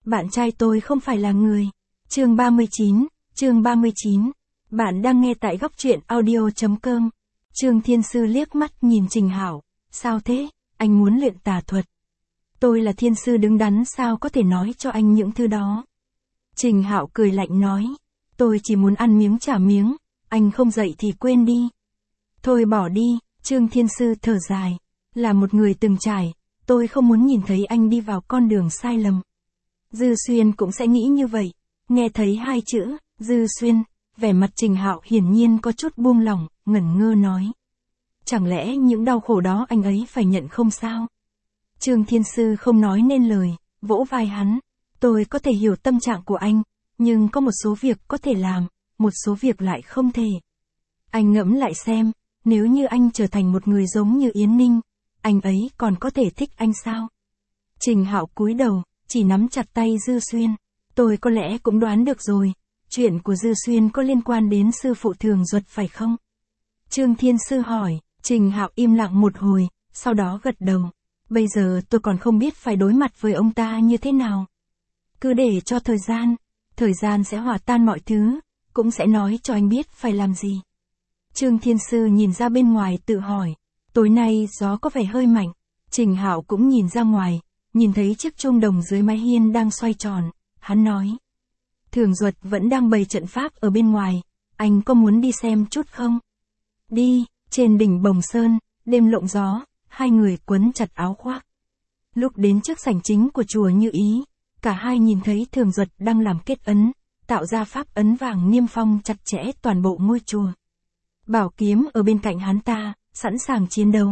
bạn trai tôi không phải là người. Chương 39. Bạn đang nghe tại góc truyện audio.com. Trương Thiên Sư liếc mắt nhìn Trình Hạo, sao thế, anh muốn luyện tà thuật. Tôi là thiên sư đứng đắn sao có thể nói cho anh những thứ đó. Trình Hạo cười lạnh nói, tôi chỉ muốn ăn miếng trả miếng, anh không dạy thì quên đi. Thôi bỏ đi, Trương Thiên Sư thở dài, là một người từng trải, tôi không muốn nhìn thấy anh đi vào con đường sai lầm. Dư Xuyên cũng sẽ nghĩ như vậy, nghe thấy hai chữ, Dư Xuyên, vẻ mặt Trình Hạo hiển nhiên có chút buông lỏng, ngẩn ngơ nói. Chẳng lẽ những đau khổ đó anh ấy phải nhận không sao? Trương Thiên Sư không nói nên lời, vỗ vai hắn, tôi có thể hiểu tâm trạng của anh, nhưng có một số việc có thể làm, một số việc lại không thể. Anh ngẫm lại xem, nếu như anh trở thành một người giống như Yến Ninh, anh ấy còn có thể thích anh sao? Trình Hạo cúi đầu, chỉ nắm chặt tay Dư Xuyên, tôi có lẽ cũng đoán được rồi, chuyện của Dư Xuyên có liên quan đến sư phụ Thường Duật phải không? Trương Thiên Sư hỏi, Trình Hạo im lặng một hồi, sau đó gật đầu. Bây giờ tôi còn không biết phải đối mặt với ông ta như thế nào. Cứ để cho thời gian sẽ hòa tan mọi thứ, cũng sẽ nói cho anh biết phải làm gì. Trương Thiên Sư nhìn ra bên ngoài tự hỏi, tối nay gió có vẻ hơi mạnh. Trình Hạo cũng nhìn ra ngoài, nhìn thấy chiếc chuông đồng dưới mái hiên đang xoay tròn, hắn nói. Thường Duật vẫn đang bày trận pháp ở bên ngoài, anh có muốn đi xem chút không? Đi, trên đỉnh Bồng Sơn, đêm lộng gió, hai người quấn chặt áo khoác. Lúc đến trước sảnh chính của chùa Như Ý, cả hai nhìn thấy Thường Duật đang làm kết ấn, tạo ra pháp ấn vàng niêm phong chặt chẽ toàn bộ ngôi chùa. Bảo kiếm ở bên cạnh hắn ta, sẵn sàng chiến đấu.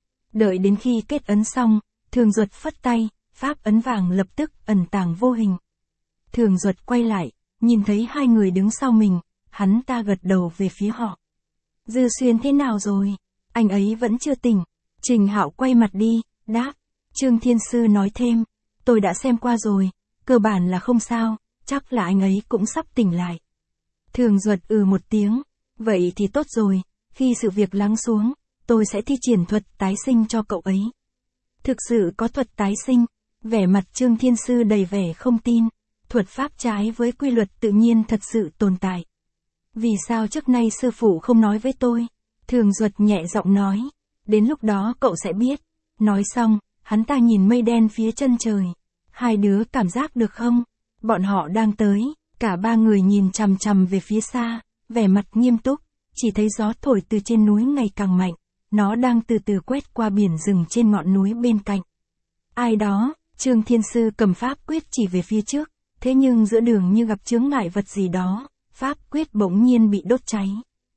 Đợi đến khi kết ấn xong, Thường Duật phất tay, pháp ấn vàng lập tức ẩn tàng vô hình. Thường Duật quay lại, nhìn thấy hai người đứng sau mình, hắn ta gật đầu về phía họ. Dư Xuyên thế nào rồi? Anh ấy vẫn chưa tỉnh. Trình Hạo quay mặt đi, đáp. Trương Thiên Sư nói thêm, tôi đã xem qua rồi, cơ bản là không sao, chắc là anh ấy cũng sắp tỉnh lại. Thường Duật một tiếng, vậy thì tốt rồi, khi sự việc lắng xuống, tôi sẽ thi triển thuật tái sinh cho cậu ấy. Thực sự có thuật tái sinh, vẻ mặt Trương Thiên Sư đầy vẻ không tin, thuật pháp trái với quy luật tự nhiên thật sự tồn tại. Vì sao trước nay sư phụ không nói với tôi? Thường Duật nhẹ giọng nói, đến lúc đó cậu sẽ biết. Nói xong, hắn ta nhìn mây đen phía chân trời. Hai đứa cảm giác được không? Bọn họ đang tới, cả ba người nhìn chằm chằm về phía xa, vẻ mặt nghiêm túc, chỉ thấy gió thổi từ trên núi ngày càng mạnh, nó đang từ từ quét qua biển rừng trên ngọn núi bên cạnh. Ai đó? Trương Thiên Sư cầm pháp quyết chỉ về phía trước, thế nhưng giữa đường như gặp chướng ngại vật gì đó, pháp quyết bỗng nhiên bị đốt cháy.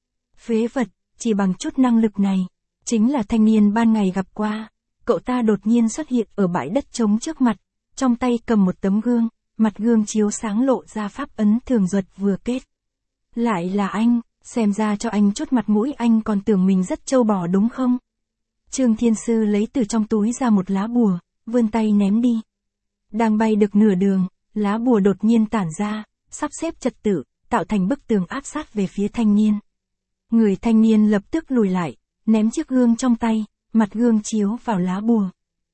Phế vật, chỉ bằng chút năng lực này, chính là thanh niên ban ngày gặp qua. Cậu ta đột nhiên xuất hiện ở bãi đất trống trước mặt, trong tay cầm một tấm gương, mặt gương chiếu sáng lộ ra pháp ấn Thường Duật vừa kết. Lại là anh, xem ra cho anh chút mặt mũi anh còn tưởng mình rất trâu bò đúng không? Trương Thiên Sư lấy từ trong túi ra một lá bùa, vươn tay ném đi. Đang bay được nửa đường, lá bùa đột nhiên tản ra, sắp xếp trật tự, tạo thành bức tường áp sát về phía thanh niên. Người thanh niên lập tức lùi lại, ném chiếc gương trong tay, mặt gương chiếu vào lá bùa.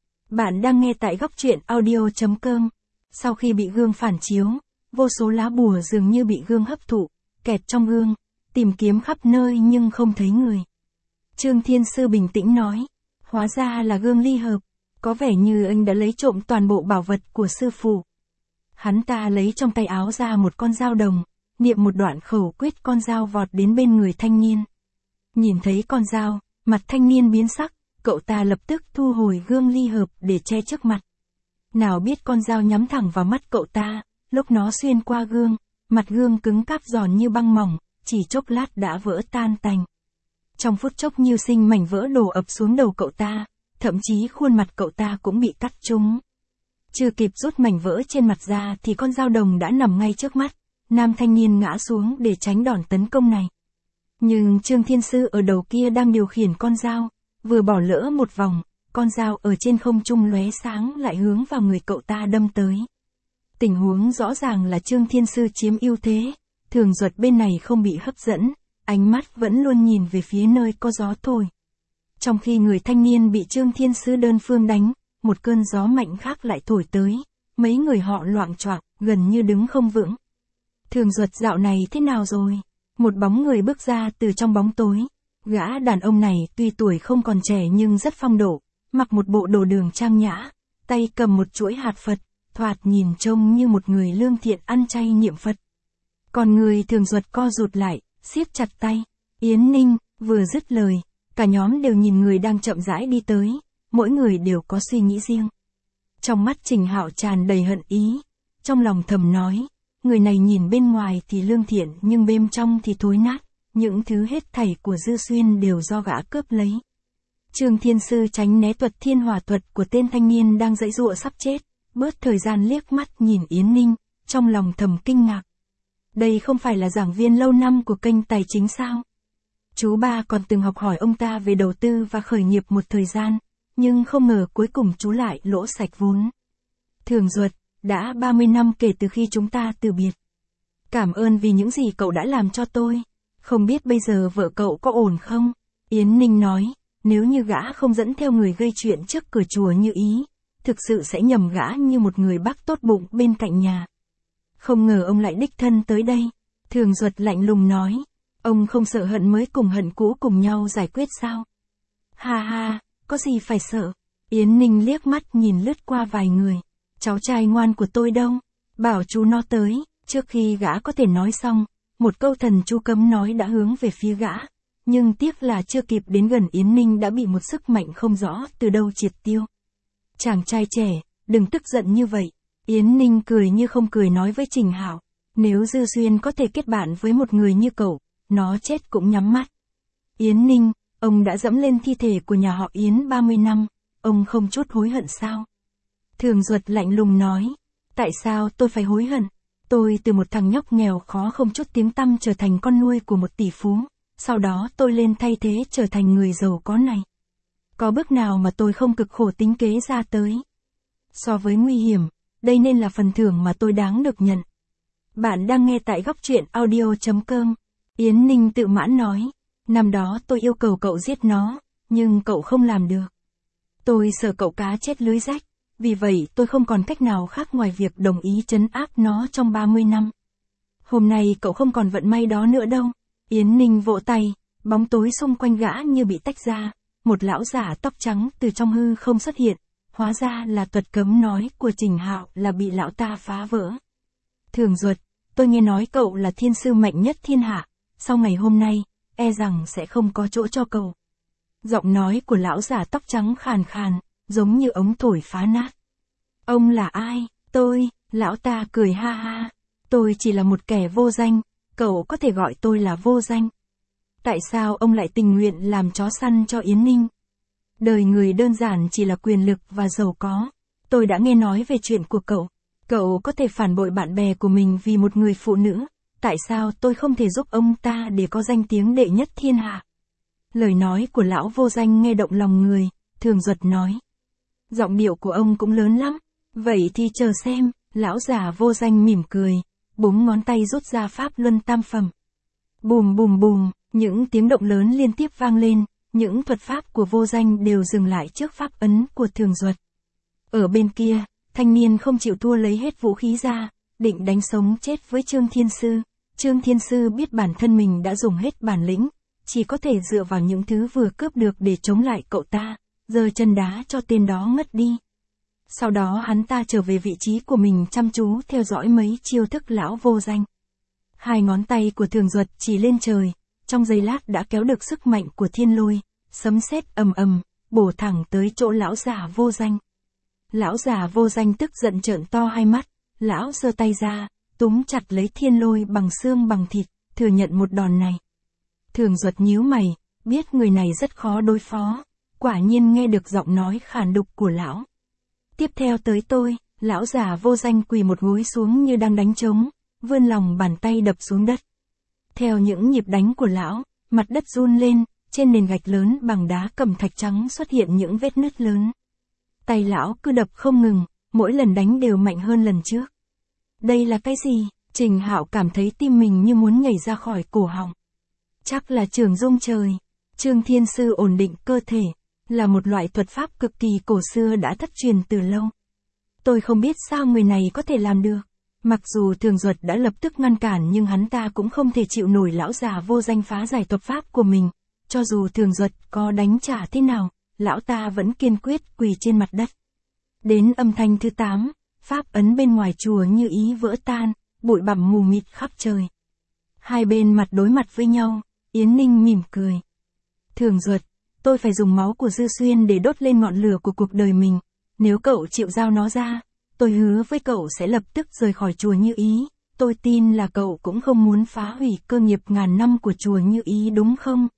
Bạn đang nghe tại góc truyện audio.com. Sau khi bị gương phản chiếu, vô số lá bùa dường như bị gương hấp thụ, kẹt trong gương, tìm kiếm khắp nơi nhưng không thấy người. Trương Thiên Sư bình tĩnh nói, hóa ra là gương ly hợp, có vẻ như anh đã lấy trộm toàn bộ bảo vật của sư phụ. Hắn ta lấy trong tay áo ra một con dao đồng, niệm một đoạn khẩu quyết, con dao vọt đến bên người thanh niên. Nhìn thấy con dao, mặt thanh niên biến sắc, cậu ta lập tức thu hồi gương ly hợp để che trước mặt. Nào biết con dao nhắm thẳng vào mắt cậu ta, lúc nó xuyên qua gương, mặt gương cứng cáp giòn như băng mỏng, chỉ chốc lát đã vỡ tan tành. Trong phút chốc nhiều sinh mảnh vỡ đổ ập xuống đầu cậu ta, thậm chí khuôn mặt cậu ta cũng bị cắt trúng. Chưa kịp rút mảnh vỡ trên mặt ra thì con dao đồng đã nằm ngay trước mắt, nam thanh niên ngã xuống để tránh đòn tấn công này. Nhưng Trương Thiên Sư ở đầu kia đang điều khiển con dao, vừa bỏ lỡ một vòng, con dao ở trên không trung lóe sáng lại hướng vào người cậu ta đâm tới. Tình huống rõ ràng là Trương Thiên Sư chiếm ưu thế, Thường Duật bên này không bị hấp dẫn, ánh mắt vẫn luôn nhìn về phía nơi có gió thổi. Trong khi người thanh niên bị Trương Thiên Sư đơn phương đánh, một cơn gió mạnh khác lại thổi tới, mấy người họ loạng choạng, gần như đứng không vững. Thường Duật dạo này thế nào rồi? Một bóng người bước ra từ trong bóng tối. Gã đàn ông này tuy tuổi không còn trẻ nhưng rất phong độ, mặc một bộ đồ đường trang nhã, tay cầm một chuỗi hạt Phật, thoạt nhìn trông như một người lương thiện ăn chay niệm Phật. Còn người Thường Duật co rụt lại, siết chặt tay. Yến Ninh, vừa dứt lời, cả nhóm đều nhìn người đang chậm rãi đi tới, mỗi người đều có suy nghĩ riêng. Trong mắt Trình Hạo tràn đầy hận ý, trong lòng thầm nói, người này nhìn bên ngoài thì lương thiện nhưng bên trong thì thối nát, những thứ hết thảy của Dư Xuyên đều do gã cướp lấy. Trương Thiên Sư tránh né thuật thiên hỏa thuật của tên thanh niên đang giãy giụa sắp chết, bớt thời gian liếc mắt nhìn Yến Ninh, trong lòng thầm kinh ngạc. Đây không phải là giảng viên lâu năm của kênh tài chính sao? Chú ba còn từng học hỏi ông ta về đầu tư và khởi nghiệp một thời gian, nhưng không ngờ cuối cùng chú lại lỗ sạch vốn. Thường Duật, đã 30 năm kể từ khi chúng ta từ biệt. Cảm ơn vì những gì cậu đã làm cho tôi. Không biết bây giờ vợ cậu có ổn không? Yến Ninh nói, nếu như gã không dẫn theo người gây chuyện trước cửa chùa như ý, thực sự sẽ nhầm gã như một người bác tốt bụng bên cạnh nhà. Không ngờ ông lại đích thân tới đây. Thường Duật lạnh lùng nói, ông không sợ hận mới cùng hận cũ cùng nhau giải quyết sao? Ha ha, có gì phải sợ? Yến Ninh liếc mắt nhìn lướt qua vài người. Cháu trai ngoan của tôi đâu? Bảo chú nó tới. Trước khi gã có thể nói xong, một câu thần chú cấm nói đã hướng về phía gã. Nhưng tiếc là chưa kịp đến gần Yến Ninh đã bị một sức mạnh không rõ từ đâu triệt tiêu. Chàng trai trẻ, đừng tức giận như vậy. Yến Ninh cười như không cười nói với Trình Hạo, nếu Dư Xuyên có thể kết bạn với một người như cậu, nó chết cũng nhắm mắt. Yến Ninh, ông đã dẫm lên thi thể của nhà họ Yến 30 năm, ông không chút hối hận sao? Thường Duật lạnh lùng nói, tại sao tôi phải hối hận? Tôi từ một thằng nhóc nghèo khó không chút tiếng tăm trở thành con nuôi của một tỷ phú, sau đó tôi lên thay thế trở thành người giàu có này. Có bước nào mà tôi không cực khổ tính kế ra tới? So với nguy hiểm, đây nên là phần thưởng mà tôi đáng được nhận. Bạn đang nghe tại góc truyện audio.com. Yến Ninh tự mãn nói, năm đó tôi yêu cầu cậu giết nó, nhưng cậu không làm được. Tôi sợ cậu cá chết lưới rách, vì vậy tôi không còn cách nào khác ngoài việc đồng ý trấn áp nó trong 30 năm. Hôm nay cậu không còn vận may đó nữa đâu. Yến Ninh vỗ tay, bóng tối xung quanh gã như bị tách ra, một lão giả tóc trắng từ trong hư không xuất hiện, hóa ra là thuật cấm nói của Trình Hạo là bị lão ta phá vỡ. Thường Duật, tôi nghe nói cậu là thiên sư mạnh nhất thiên hạ, sau ngày hôm nay, e rằng sẽ không có chỗ cho cậu. Giọng nói của lão giả tóc trắng khàn khàn, giống như ống thổi phá nát. Ông là ai? Tôi, lão ta cười ha ha. Tôi chỉ là một kẻ vô danh, cậu có thể gọi tôi là vô danh. Tại sao ông lại tình nguyện làm chó săn cho Yến Ninh? Đời người đơn giản chỉ là quyền lực và giàu có. Tôi đã nghe nói về chuyện của cậu. Cậu có thể phản bội bạn bè của mình vì một người phụ nữ. Tại sao tôi không thể giúp ông ta để có danh tiếng đệ nhất thiên hạ? Lời nói của lão vô danh nghe động lòng người, Thường Duật nói. Giọng điệu của ông cũng lớn lắm. Vậy thì chờ xem, lão già vô danh mỉm cười, búng ngón tay rút ra pháp luân tam phẩm. Bùm bùm bùm, những tiếng động lớn liên tiếp vang lên, những thuật pháp của vô danh đều dừng lại trước pháp ấn của Thường Duật. Ở bên kia, thanh niên không chịu thua lấy hết vũ khí ra, định đánh sống chết với Trương Thiên Sư. Trương Thiên Sư biết bản thân mình đã dùng hết bản lĩnh, chỉ có thể dựa vào những thứ vừa cướp được để chống lại cậu ta, giơ chân đá cho tên đó ngất đi. Sau đó hắn ta trở về vị trí của mình chăm chú theo dõi mấy chiêu thức lão vô danh. Hai ngón tay của Thường Duật chỉ lên trời, trong giây lát đã kéo được sức mạnh của thiên lôi, sấm sét ầm ầm, bổ thẳng tới chỗ lão già vô danh. Lão già vô danh tức giận trợn to hai mắt, lão giơ tay ra, túm chặt lấy thiên lôi bằng xương bằng thịt, thừa nhận một đòn này. Thường Duật nhíu mày, biết người này rất khó đối phó, quả nhiên nghe được giọng nói khàn đục của lão. Tiếp theo tới tôi, lão già vô danh quỳ một gối xuống như đang đánh trống, vươn lòng bàn tay đập xuống đất. Theo những nhịp đánh của lão, mặt đất run lên, trên nền gạch lớn bằng đá cẩm thạch trắng xuất hiện những vết nứt lớn. Tay lão cứ đập không ngừng, mỗi lần đánh đều mạnh hơn lần trước. Đây là cái gì? Trình Hạo cảm thấy tim mình như muốn nhảy ra khỏi cổ họng. Chắc là trường dung trời. Trương Thiên Sư ổn định cơ thể, là một loại thuật pháp cực kỳ cổ xưa đã thất truyền từ lâu. Tôi không biết sao người này có thể làm được. Mặc dù Thường Duật đã lập tức ngăn cản nhưng hắn ta cũng không thể chịu nổi lão già vô danh phá giải thuật pháp của mình. Cho dù Thường Duật có đánh trả thế nào, lão ta vẫn kiên quyết quỳ trên mặt đất. Đến âm thanh thứ 8, pháp ấn bên ngoài chùa Như Ý vỡ tan, bụi bặm mù mịt khắp trời. Hai bên mặt đối mặt với nhau, Yến Ninh mỉm cười. Thường Duật, tôi phải dùng máu của Dư Xuyên để đốt lên ngọn lửa của cuộc đời mình. Nếu cậu chịu giao nó ra, tôi hứa với cậu sẽ lập tức rời khỏi chùa Như Ý. Tôi tin là cậu cũng không muốn phá hủy cơ nghiệp ngàn năm của chùa Như Ý đúng không?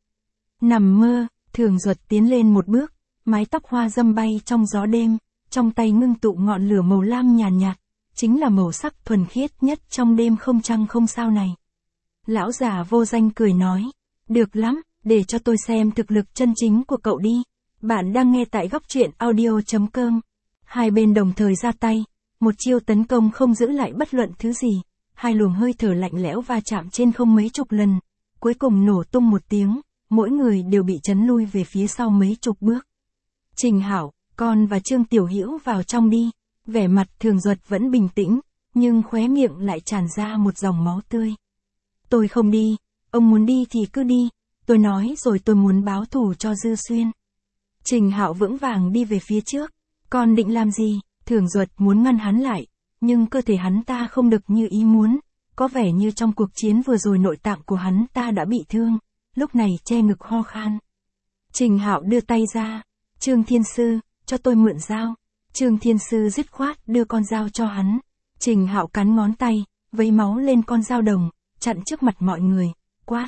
Nằm mơ, Thường Duật tiến lên một bước, mái tóc hoa dâm bay trong gió đêm, trong tay ngưng tụ ngọn lửa màu lam nhàn nhạt, chính là màu sắc thuần khiết nhất trong đêm không trăng không sao này. Lão già vô danh cười nói, được lắm, để cho tôi xem thực lực chân chính của cậu đi. Bạn đang nghe tại góc truyện audio.com. Hai bên đồng thời ra tay, một chiêu tấn công không giữ lại bất luận thứ gì, hai luồng hơi thở lạnh lẽo va chạm trên không mấy chục lần, cuối cùng nổ tung một tiếng, mỗi người đều bị chấn lui về phía sau mấy chục bước. Trình Hảo, con và Trương Tiểu Hữu vào trong đi. Vẻ mặt Thường Duật vẫn bình tĩnh, nhưng khóe miệng lại tràn ra một dòng máu tươi. Tôi không đi, ông muốn đi thì cứ đi, tôi nói rồi tôi muốn báo thù cho Dư Xuyên. Trình Hạo vững vàng đi về phía trước, con định làm gì? Thường Duật muốn ngăn hắn lại, nhưng cơ thể hắn ta không được như ý muốn, có vẻ như trong cuộc chiến vừa rồi nội tạng của hắn ta đã bị thương, lúc này che ngực ho khan. Trình Hạo đưa tay ra, Trương Thiên Sư, cho tôi mượn dao. Trương Thiên Sư dứt khoát đưa con dao cho hắn. Trình Hạo cắn ngón tay, vấy máu lên con dao đồng, chặn trước mặt mọi người, quát.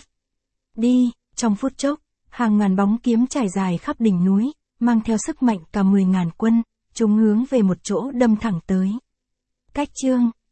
Đi, trong phút chốc, hàng ngàn bóng kiếm trải dài khắp đỉnh núi, mang theo sức mạnh cả 10.000 quân, chúng hướng về một chỗ đâm thẳng tới. Cách chương